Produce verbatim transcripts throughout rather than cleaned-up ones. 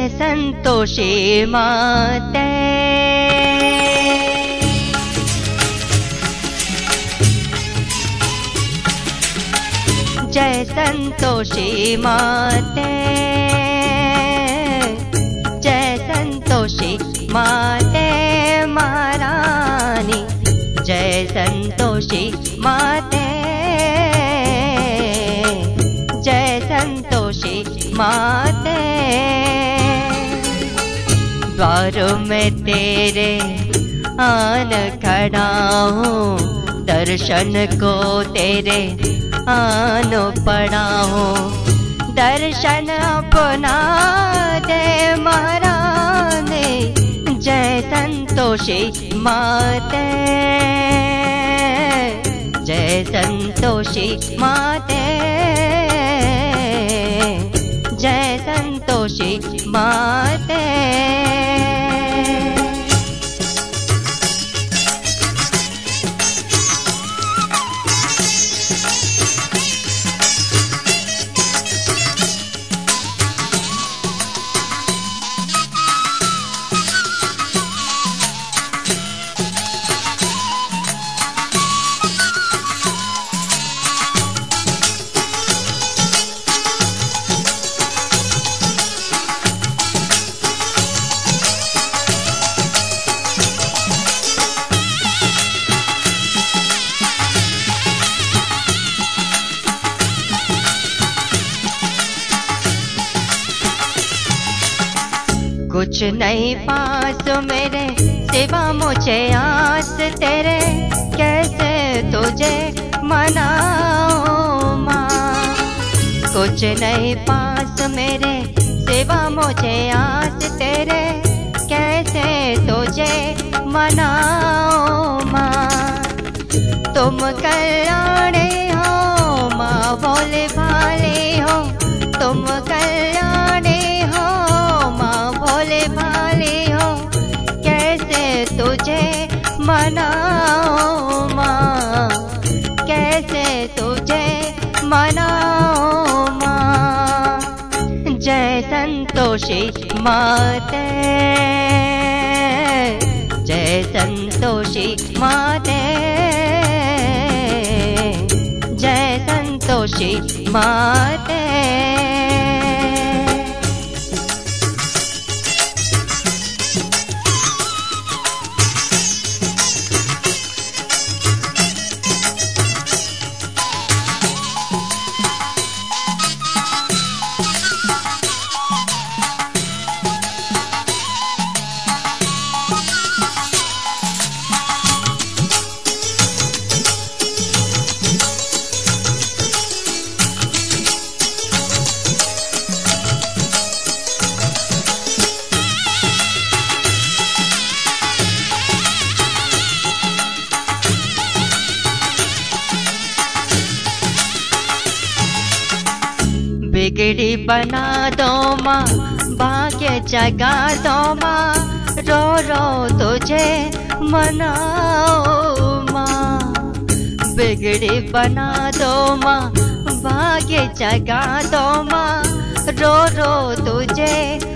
संतोषी माते, जय संतोषी माते, जय संतोषी माते महारानी, जय संतोषी माते, जय संतोषी माते। द्वारों में तेरे आन खड़ा हूँ, दर्शन को तेरे आनो पड़ा हूँ, दर्शन अपना दे महारानी, जय संतोषी माते, जय संतोषी माते, जय संतोषी माते। कुछ नहीं पास मेरे सिवा मुझे आस तेरे, कैसे तुझे मनाऊं माँ। कुछ नहीं पास मेरे सिवा मुझे आस तेरे, कैसे तुझे मनाऊं माँ। तुम कल्याणी हो माँ भोले भाले हो, तुम कल्याणी हो माँ भोले भाले हो, कैसे तुझे मनाऊं माँ, कैसे तुझे मनाऊं माँ। जय संतोषी माते, जय संतोषी माते, जय संतोषी माते। बिगड़ी बना दो माँ, भाग्य जगा दो माँ, रो रो तुझे मनाओ माँ। बिगड़ी बना दो माँ, भाग्य जगा दो माँ, रो रो तुझे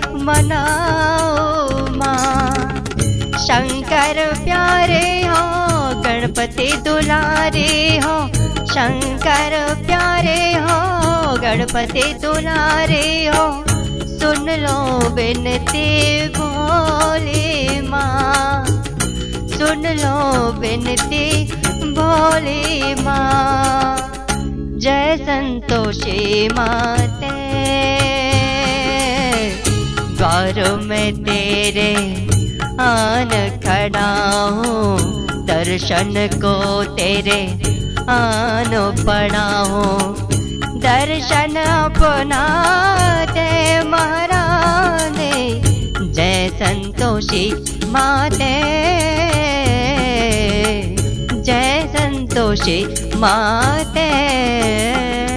मनाओ माँ। शंकर प्यारे हो, गणपति दुलारे हो, शंकर प्यारे हो, गणपति दुलारे हो, सुन लो विनती भोले माँ, सुन लो विनती भोले माँ। जय संतोषी माते, द्वार में तेरे आन खड़ा हूँ, दर्शन को तेरे आनो पड़ा हूँ, दर्शन अपना दे महारानी, जय संतोषी माते, जय संतोषी माते।